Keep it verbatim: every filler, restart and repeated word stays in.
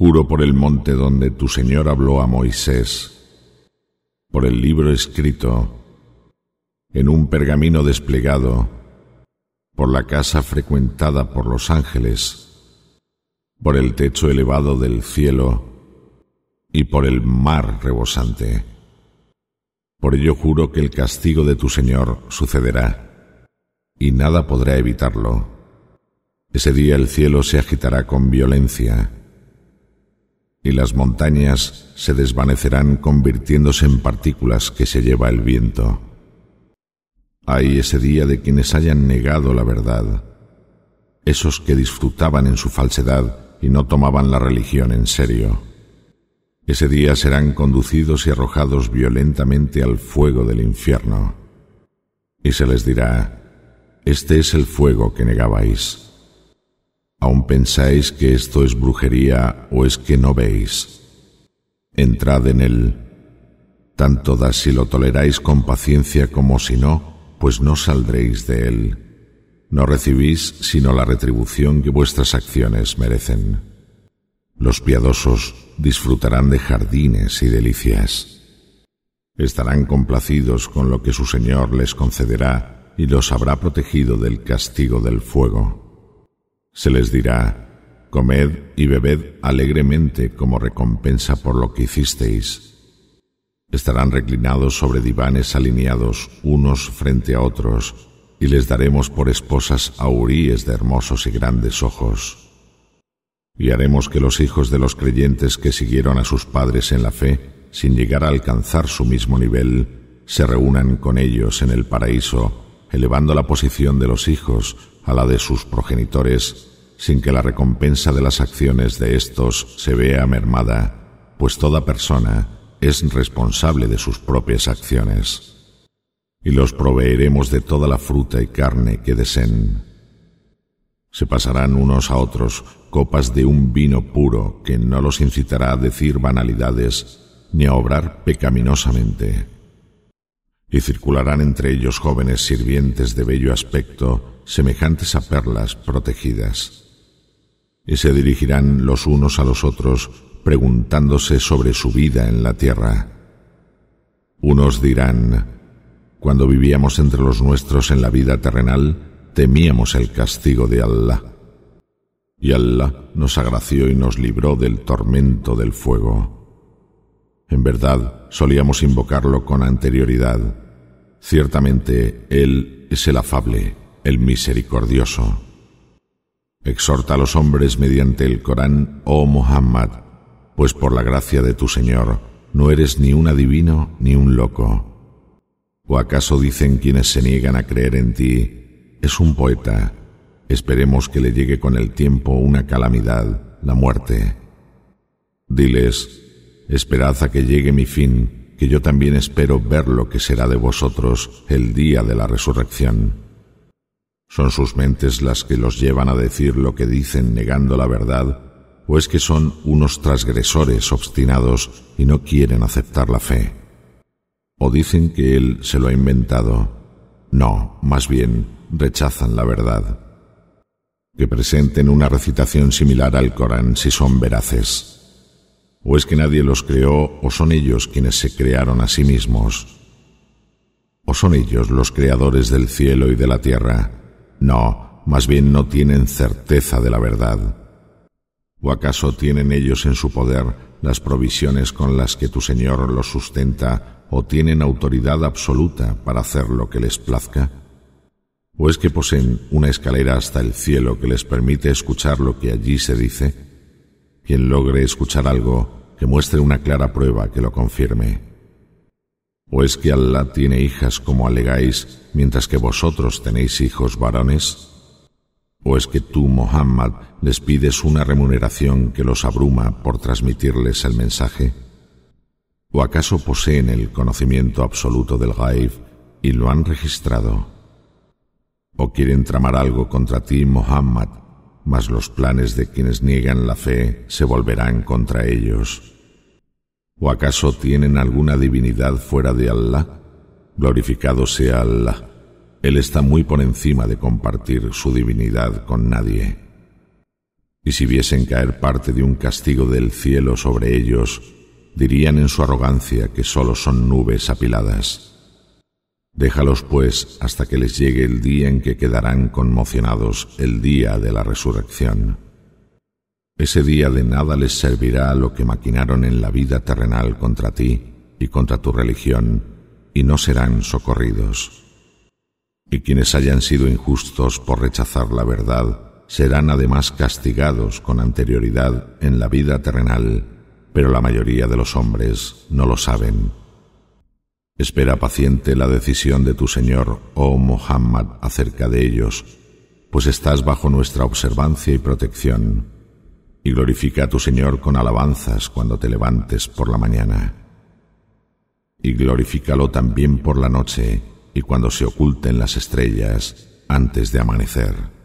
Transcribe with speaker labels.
Speaker 1: Juro por el monte donde tu Señor habló a Moisés, por el libro escrito, en un pergamino desplegado, por la casa frecuentada por los ángeles, por el techo elevado del cielo y por el mar rebosante. Por ello juro que el castigo de tu Señor sucederá, y nada podrá evitarlo. Ese día el cielo se agitará con violencia, y las montañas se desvanecerán convirtiéndose en partículas que se lleva el viento. Ay, ese día de quienes hayan negado la verdad, esos que disfrutaban en su falsedad y no tomaban la religión en serio. Ese día serán conducidos y arrojados violentamente al fuego del infierno, y se les dirá: este es el fuego que negabais. ¿Aún pensáis que esto es brujería o es que no veis? Entrad en él, tanto da si lo toleráis con paciencia como si no, pues no saldréis de él. No recibís sino la retribución que vuestras acciones merecen. Los piadosos disfrutarán de jardines y delicias. Estarán complacidos con lo que su Señor les concederá y los habrá protegido del castigo del fuego. Se les dirá: comed y bebed alegremente como recompensa por lo que hicisteis. Estarán reclinados sobre divanes alineados unos frente a otros, y les daremos por esposas a huríes de hermosos y grandes ojos. Y haremos que los hijos de los creyentes que siguieron a sus padres en la fe, sin llegar a alcanzar su mismo nivel, se reúnan con ellos en el paraíso, elevando la posición de los hijos a la de sus progenitores, sin que la recompensa de las acciones de éstos se vea mermada, pues toda persona es responsable de sus propias acciones. Y los proveeremos de toda la fruta y carne que deseen. Se pasarán unos a otros copas de un vino puro que no los incitará a decir banalidades ni a obrar pecaminosamente. Y circularán entre ellos jóvenes sirvientes de bello aspecto, semejantes a perlas protegidas. Y se dirigirán los unos a los otros, preguntándose sobre su vida en la tierra. Unos dirán: cuando vivíamos entre los nuestros en la vida terrenal, temíamos el castigo de Allah. Y Allah nos agració y nos libró del tormento del fuego. En verdad, solíamos invocarlo con anterioridad. Ciertamente, Él es el afable, el misericordioso. Exhorta a los hombres mediante el Corán, oh Muhammad, pues por la gracia de tu Señor no eres ni un adivino ni un loco. ¿O acaso dicen quienes se niegan a creer en ti: es un poeta, esperemos que le llegue con el tiempo una calamidad, la muerte? Diles: esperad a que llegue mi fin, que yo también espero ver lo que será de vosotros el día de la resurrección. ¿Son sus mentes las que los llevan a decir lo que dicen negando la verdad, o es que son unos transgresores obstinados y no quieren aceptar la fe? ¿O dicen que él se lo ha inventado? No, más bien rechazan la verdad. Que presenten una recitación similar al Corán si son veraces. ¿O es que nadie los creó, o son ellos quienes se crearon a sí mismos? ¿O son ellos los creadores del cielo y de la tierra? No, más bien no tienen certeza de la verdad. ¿O acaso tienen ellos en su poder las provisiones con las que tu Señor los sustenta, o tienen autoridad absoluta para hacer lo que les plazca? ¿O es que poseen una escalera hasta el cielo que les permite escuchar lo que allí se dice? Quien logre escuchar algo, que muestre una clara prueba que lo confirme. ¿O es que Allah tiene hijas como alegáis, mientras que vosotros tenéis hijos varones? ¿O es que tú, Muhammad, les pides una remuneración que los abruma por transmitirles el mensaje? ¿O acaso poseen el conocimiento absoluto del Ghaib y lo han registrado? ¿O quieren tramar algo contra ti, Muhammad, mas los planes de quienes niegan la fe se volverán contra ellos? ¿O acaso tienen alguna divinidad fuera de Allah? Glorificado sea Allah. Él está muy por encima de compartir su divinidad con nadie. Y si viesen caer parte de un castigo del cielo sobre ellos, dirían en su arrogancia que sólo son nubes apiladas. Déjalos, pues, hasta que les llegue el día en que quedarán conmocionados, el día de la resurrección. Ese día de nada les servirá lo que maquinaron en la vida terrenal contra ti y contra tu religión, y no serán socorridos. Y quienes hayan sido injustos por rechazar la verdad serán además castigados con anterioridad en la vida terrenal, pero la mayoría de los hombres no lo saben. Espera paciente la decisión de tu Señor, oh Muhammad, acerca de ellos, pues estás bajo nuestra observancia y protección, y glorifica a tu Señor con alabanzas cuando te levantes por la mañana. Y glorifícalo también por la noche y cuando se oculten las estrellas antes de amanecer.